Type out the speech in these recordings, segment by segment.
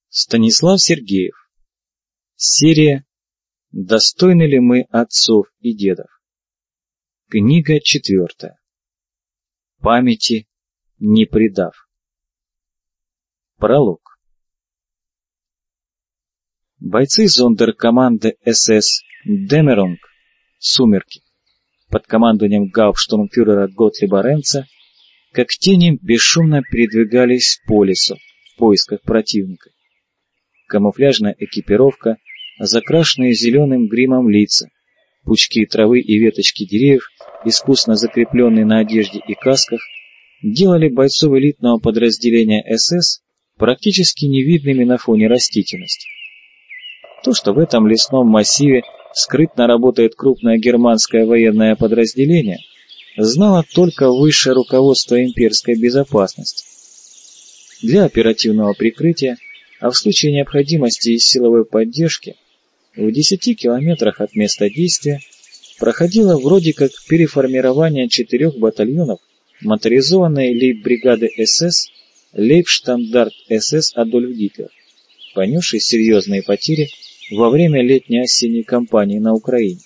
Станислав Сергеев. Серия «Достойны ли мы отцов и дедов?» Книга 4. Памяти не предав. Пролог. Бойцы зондеркоманды СС «Демерунг» «Сумерки» под командованием гауптштурмфюрера Готлиба Ренца как тени бесшумно передвигались по лесу в поисках противника. Камуфляжная экипировка, закрашенные зеленым гримом лица, пучки травы и веточки деревьев, искусно закрепленные на одежде и касках, делали бойцов элитного подразделения СС практически невидными на фоне растительности. То, что в этом лесном массиве скрытно работает крупное германское военное подразделение, знало только высшее руководство имперской безопасности. Для оперативного прикрытия, а в случае необходимости и силовой поддержки, в 10 километрах от места действия проходило вроде как переформирование 4 батальонов моторизованной лейб-бригады СС Лейбштандарт СС Адольф Гитлер, понесший серьезные потери во время летней-осенней кампании на Украине.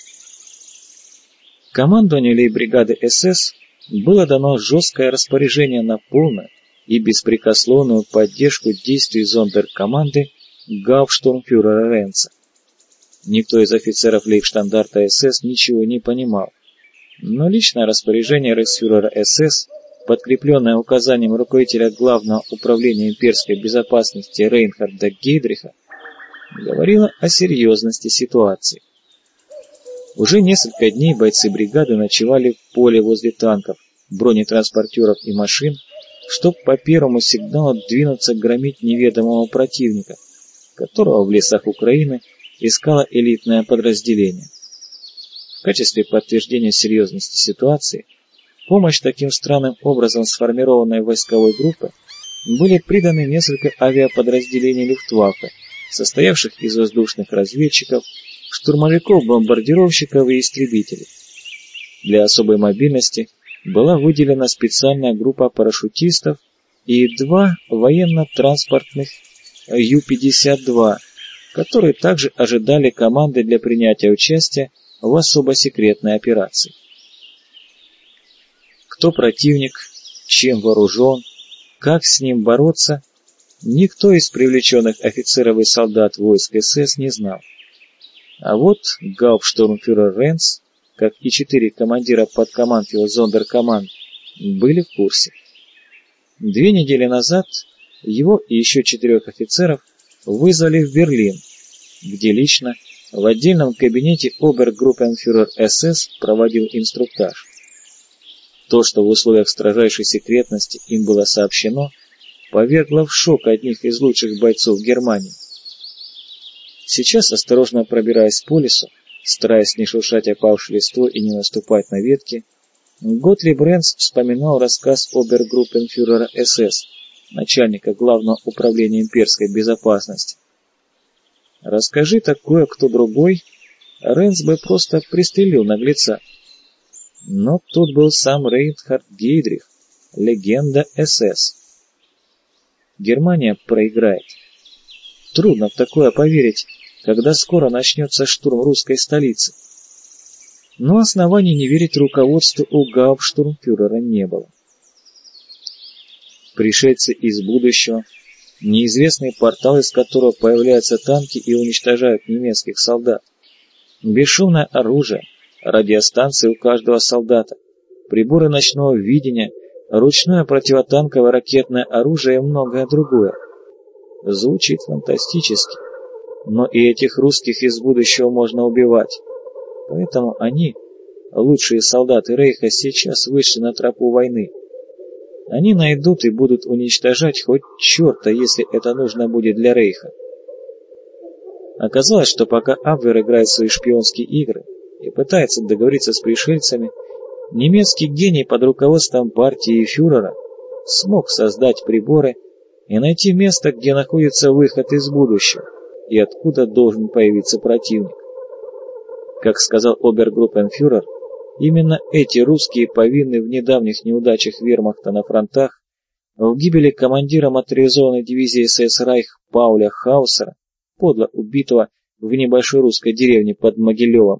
Командованию лейб-бригады СС было дано жесткое распоряжение на полную и беспрекословную поддержку действий зондеркоманды гауптштурмфюрера Ренца. Никто из офицеров лейбштандарта СС ничего не понимал, но личное распоряжение рейхсфюрера СС, подкрепленное указанием руководителя Главного управления имперской безопасности Рейнхарда Гейдриха, говорило о серьезности ситуации. Уже несколько дней бойцы бригады ночевали в поле возле танков, бронетранспортеров и машин, чтобы по первому сигналу двинуться громить неведомого противника, которого в лесах Украины искало элитное подразделение. В качестве подтверждения серьезности ситуации, помощь таким странным образом сформированной войсковой группы были приданы несколько авиаподразделений Люфтваффе, состоявших из воздушных разведчиков, штурмовиков, бомбардировщиков и истребителей. Для особой мобильности была выделена специальная группа парашютистов и 2 военно-транспортных Ю-52, которые также ожидали команды для принятия участия в особо секретной операции. Кто противник, чем вооружен, как с ним бороться, никто из привлеченных офицеров и солдат войск СС не знал. А вот гауптштурмфюрер Ренц, как и 4 командира подкоманд его зондеркоманд, были в курсе. 2 недели назад его и еще 4 офицеров вызвали в Берлин, где лично в отдельном кабинете обергруппенфюрер СС проводил инструктаж. То, что в условиях строжайшей секретности им было сообщено, повергло в шок одних из лучших бойцов Германии. Сейчас, осторожно пробираясь по лесу, стараясь не шуршать опавшей листвой и не наступать на ветки, Готлиб Ренц вспоминал рассказ обергруппенфюрера СС, начальника Главного управления имперской безопасности. Расскажи такое кто другой, Ренц бы просто пристрелил наглеца. Но тут был сам Рейнхард Гейдрих, легенда СС. Германия проиграет. Трудно в такое поверить, когда скоро начнется штурм русской столицы. Но оснований не верить руководству у гауптштурмфюрера не было. Пришельцы из будущего, неизвестный портал, из которого появляются танки и уничтожают немецких солдат, бесшумное оружие, радиостанции у каждого солдата, приборы ночного видения, ручное противотанковое ракетное оружие и многое другое. Звучит фантастически, но и этих русских из будущего можно убивать. Поэтому они, лучшие солдаты Рейха, сейчас вышли на тропу войны. Они найдут и будут уничтожать хоть черта, если это нужно будет для Рейха. Оказалось, что пока Абвер играет в свои шпионские игры и пытается договориться с пришельцами, немецкий гений под руководством партии и фюрера смог создать приборы и найти место, где находится выход из будущего и откуда должен появиться противник. Как сказал обергруппенфюрер, именно эти русские повинны в недавних неудачах вермахта на фронтах в гибели командира моторизованной дивизии СС «Райх» Пауля Хаусера, подло убитого в небольшой русской деревне под Могилевом.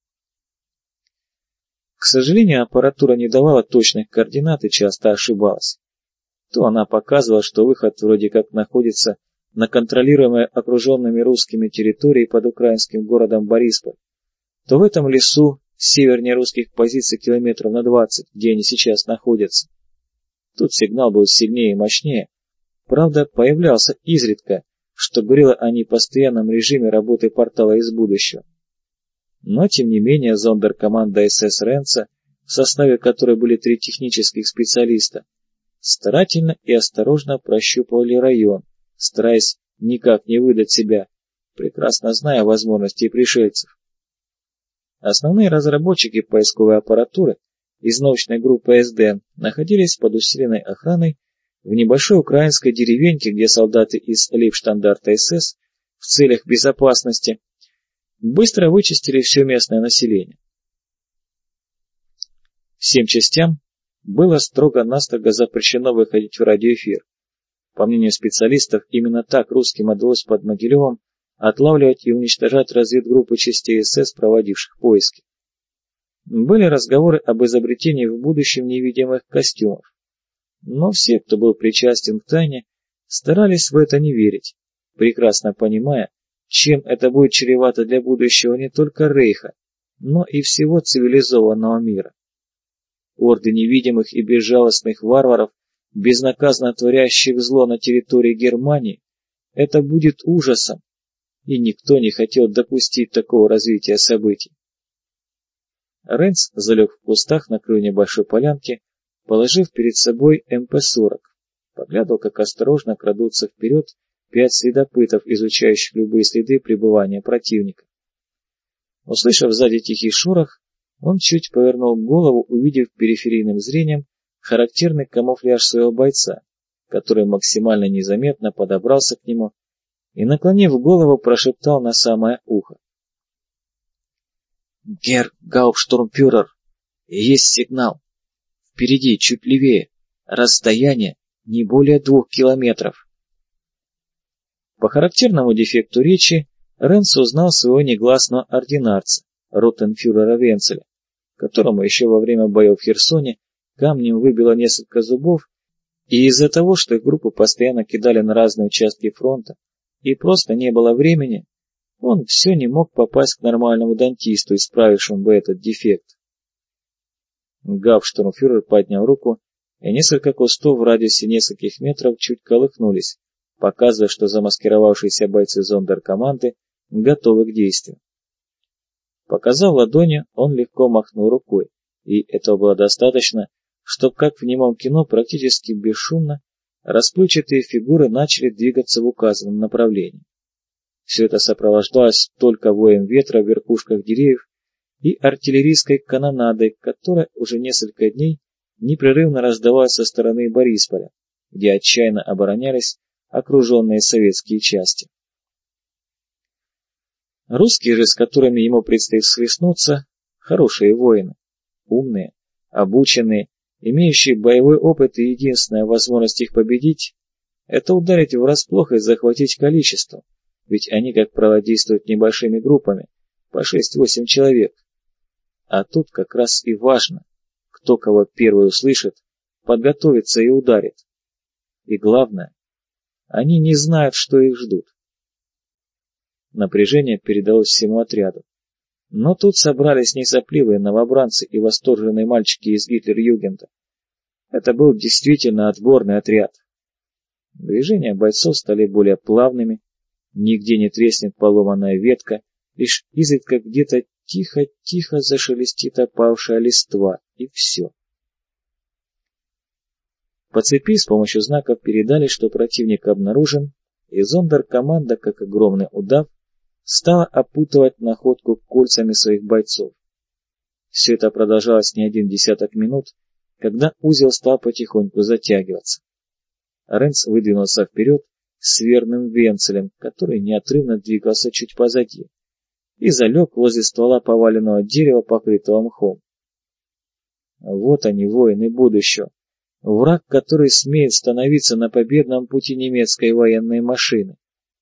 К сожалению, аппаратура не давала точных координат и часто ошибалась. То она показывала, что выход вроде как находится на контролируемой окруженными русскими территории под украинским городом Борисполь, то в этом лесу севернее русских позиций километров на 20, где они сейчас находятся. Тут сигнал был сильнее и мощнее, правда, появлялся изредка, что говорило о непостоянном режиме работы портала из будущего. Но, тем не менее, зондеркоманда СС Ренца, в составе которой были 3 технических специалиста, старательно и осторожно прощупывали район, стараясь никак не выдать себя, прекрасно зная возможности пришельцев. Основные разработчики поисковой аппаратуры из научной группы СДН находились под усиленной охраной в небольшой украинской деревеньке, где солдаты из Лейбштандарта СС в целях безопасности быстро вычистили все местное население. Всем частям было строго-настрого запрещено выходить в радиоэфир. По мнению специалистов, именно так русским удалось под Могилевом отлавливать и уничтожать разведгруппы частей СС, проводивших поиски. Были разговоры об изобретении в будущем невидимых костюмов. Но все, кто был причастен к тайне, старались в это не верить, прекрасно понимая, чем это будет чревато для будущего не только Рейха, но и всего цивилизованного мира. Орды невидимых и безжалостных варваров, безнаказанно творящих зло на территории Германии, это будет ужасом, и никто не хотел допустить такого развития событий. Ренц залег в кустах на краю небольшой полянки, положив перед собой МП-40, поглядывал, как осторожно крадутся вперед 5 следопытов, изучающих любые следы пребывания противника. Услышав сзади тихий шорох, он чуть повернул голову, увидев периферийным зрением характерный камуфляж своего бойца, который максимально незаметно подобрался к нему и, наклонив голову, прошептал на самое ухо. «Герр Гауптштурмфюрер, есть сигнал. Впереди, чуть левее. Расстояние не более 2 километров». По характерному дефекту речи Ренц узнал своего негласного ординарца, ротенфюрера Венцеля, которому еще во время боев в Херсоне камнем выбило несколько зубов, и из-за того, что их группу постоянно кидали на разные участки фронта, и просто не было времени, он все не мог попасть к нормальному дантисту, исправившему бы этот дефект. Гауптштурмфюрер поднял руку, и несколько кустов в радиусе нескольких метров чуть колыхнулись, показывая, что замаскировавшиеся бойцы зондеркоманды готовы к действию. Показав ладонью, он легко махнул рукой, и этого было достаточно, чтобы, как в немом кино, практически бесшумно расплывчатые фигуры начали двигаться в указанном направлении. Все это сопровождалось только воем ветра в верхушках деревьев и артиллерийской канонадой, которая уже несколько дней непрерывно раздавалась со стороны Борисполя, где отчаянно оборонялись окруженные советские части. Русские же, с которыми ему предстоит схлестнуться, хорошие воины, умные, обученные, имеющие боевой опыт, и единственная возможность их победить – это ударить врасплох и захватить количество, ведь они, как правило, действуют небольшими группами, по 6-8 человек. А тут как раз и важно, кто кого первый услышит, подготовится и ударит. И главное, они не знают, что их ждут. Напряжение передалось всему отряду. Но тут собрались не сопливые новобранцы и восторженные мальчики из Гитлер-Югенда. Это был действительно отборный отряд. Движения бойцов стали более плавными, нигде не треснет поломанная ветка, лишь изредка где-то тихо-тихо зашелестит опавшая листва, и все. По цепи с помощью знаков передали, что противник обнаружен, и зондеркоманда, как огромный удав, стала опутывать находку кольцами своих бойцов. Все это продолжалось не 1 десяток минут, когда узел стал потихоньку затягиваться. Ренц выдвинулся вперед с верным Венцелем, который неотрывно двигался чуть позади, и залег возле ствола поваленного дерева, покрытого мхом. Вот они, воины будущего, Враг, который смеет становиться на победном пути немецкой военной машины.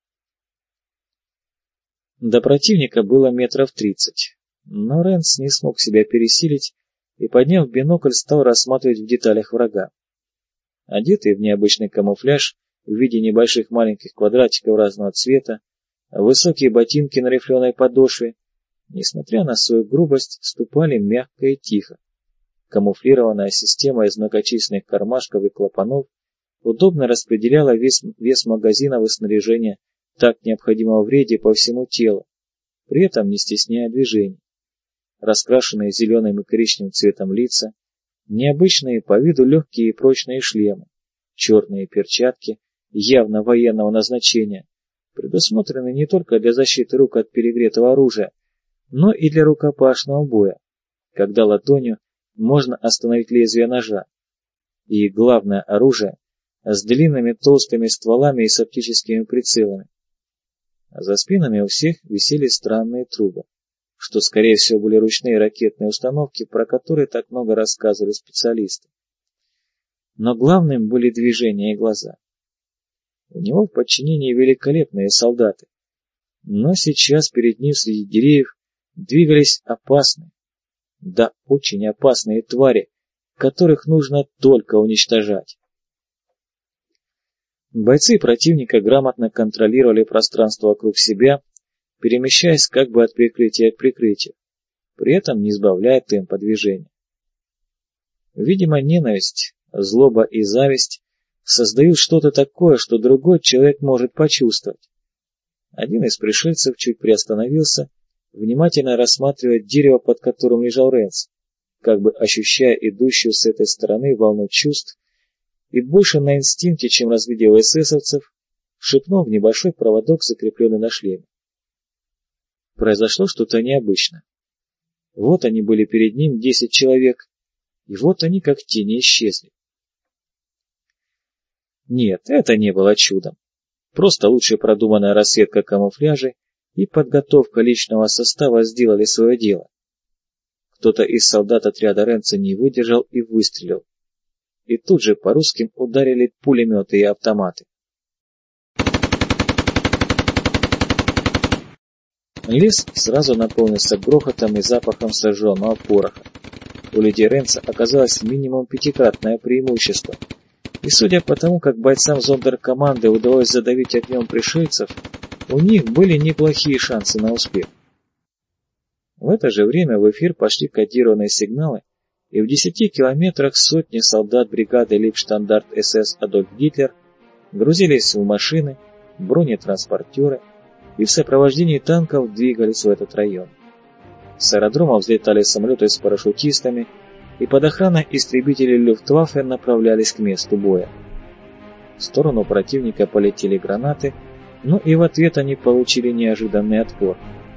До противника было метров 30, но Ренс не смог себя пересилить и, подняв бинокль, стал рассматривать в деталях врага. Одетый в необычный камуфляж в виде небольших маленьких квадратиков разного цвета, высокие ботинки на рифленой подошве, несмотря на свою грубость, ступали мягко и тихо. Камуфлированная система из многочисленных кармашков и клапанов удобно распределяла вес магазинов и снаряжения так необходимого в рейде по всему телу, при этом не стесняя движений. Раскрашенные зеленым и коричневым цветом лица, необычные по виду легкие и прочные шлемы, черные перчатки явно военного назначения, предусмотрены не только для защиты рук от перегретого оружия, но и для рукопашного боя, когда ладонью можно остановить лезвие ножа. И главное оружие с длинными толстыми стволами и с оптическими прицелами. А за спинами у всех висели странные трубы, что, скорее всего, были ручные ракетные установки, про которые так много рассказывали специалисты. Но главным были движения и глаза. У него в подчинении великолепные солдаты, но сейчас перед ним среди деревьев двигались опасные, да очень опасные твари, которых нужно только уничтожать. Бойцы противника грамотно контролировали пространство вокруг себя, перемещаясь как бы от прикрытия к прикрытию, при этом не сбавляя темпа движения. Видимо, ненависть, злоба и зависть создают что-то такое, что другой человек может почувствовать. Один из пришельцев чуть приостановился, внимательно рассматривая дерево, под которым лежал Ренс, как бы ощущая идущую с этой стороны волну чувств, и больше на инстинкте, чем разглядев эсэсовцев, шепнул в небольшой проводок, закрепленный на шлеме. Произошло что-то необычное. Вот они были перед ним, 10 человек, и вот они как тени исчезли. Нет, это не было чудом. Просто лучше продуманная разведка камуфляжей и подготовка личного состава сделали свое дело. Кто-то из солдат отряда Ренца не выдержал и выстрелил. И тут же по русским ударили пулеметы и автоматы. Лес сразу наполнился грохотом и запахом сожженного пороха. У людей Ренца оказалось минимум 5-кратное преимущество. И судя по тому, как бойцам зондеркоманды удалось задавить огнем пришельцев, у них были неплохие шансы на успех. В это же время в эфир пошли кодированные сигналы, и в 10 километрах сотни солдат бригады Лейбштандарт СС Адольф Гитлер грузились в машины, бронетранспортеры и в сопровождении танков двигались в этот район. С аэродрома взлетали самолеты с парашютистами, и под охраной истребители Люфтваффе направлялись к месту боя. В сторону противника полетели гранаты, но и в ответ они получили неожиданный отпор.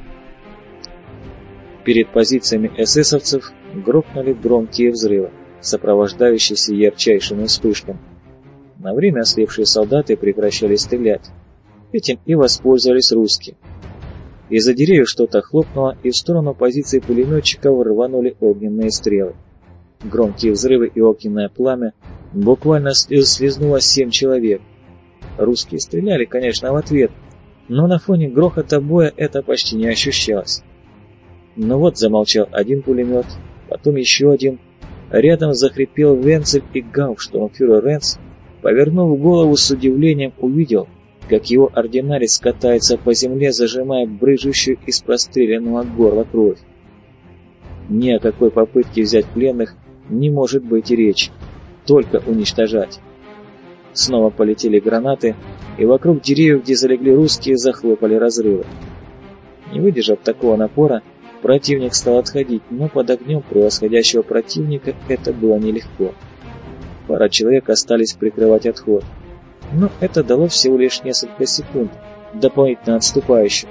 Перед позициями эсэсовцев грохнули громкие взрывы, сопровождающиеся ярчайшими вспышками. На время ослепшие солдаты прекращали стрелять. Этим и воспользовались русские. Из-за деревьев что-то хлопнуло, и в сторону позиции пулеметчиков рванули огненные стрелы. Громкие взрывы и огненное пламя буквально слизнуло 7 человек. Русские стреляли, конечно, в ответ, но на фоне грохота боя это почти не ощущалось. Но вот замолчал один пулемет, потом еще один. Рядом захрипел Венцель, и гауптштурмфюрер Ренц, повернув голову, с удивлением увидел, как его ординарец катается по земле, зажимая брыжущую из простреленного горла кровь. Ни о какой попытке взять пленных не может быть и речи, только уничтожать. Снова полетели гранаты, и вокруг деревьев, где залегли русские, захлопали разрывы. Не выдержав такого напора, противник стал отходить, но под огнем превосходящего противника это было нелегко. Пара человек остались прикрывать отход, но это дало всего лишь несколько секунд дополнительно отступающим.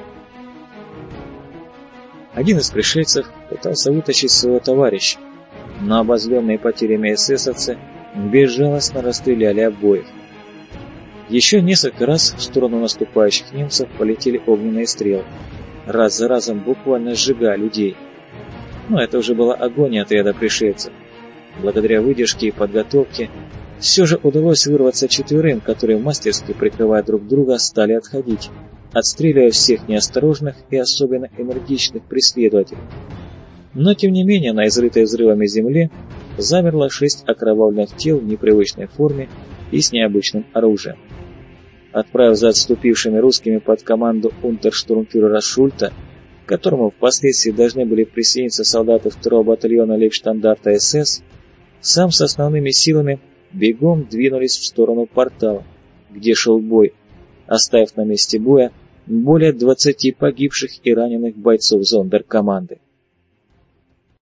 Один из пришельцев пытался вытащить своего товарища, но обозленные потерями эсэсовцы безжалостно расстреляли обоих. Еще несколько раз в сторону наступающих немцев полетели огненные стрелы, раз за разом буквально сжигая людей. Но это уже была агония отряда пришельцев. Благодаря выдержке и подготовке Все же удалось вырваться 4, которые мастерски, прикрывая друг друга, стали отходить, отстреливая всех неосторожных и особенно энергичных преследователей. Но тем не менее на изрытой взрывами земле замерло 6 окровавленных тел в непривычной форме и с необычным оружием. Отправив за отступившими русскими под команду унтерштурмфюрера Шульта, к которому впоследствии должны были присоединиться солдаты 2-го батальона лейбштандарта СС, сам с основными силами бегом двинулись в сторону портала, где шел бой, оставив на месте боя более 20 погибших и раненых бойцов зондеркоманды.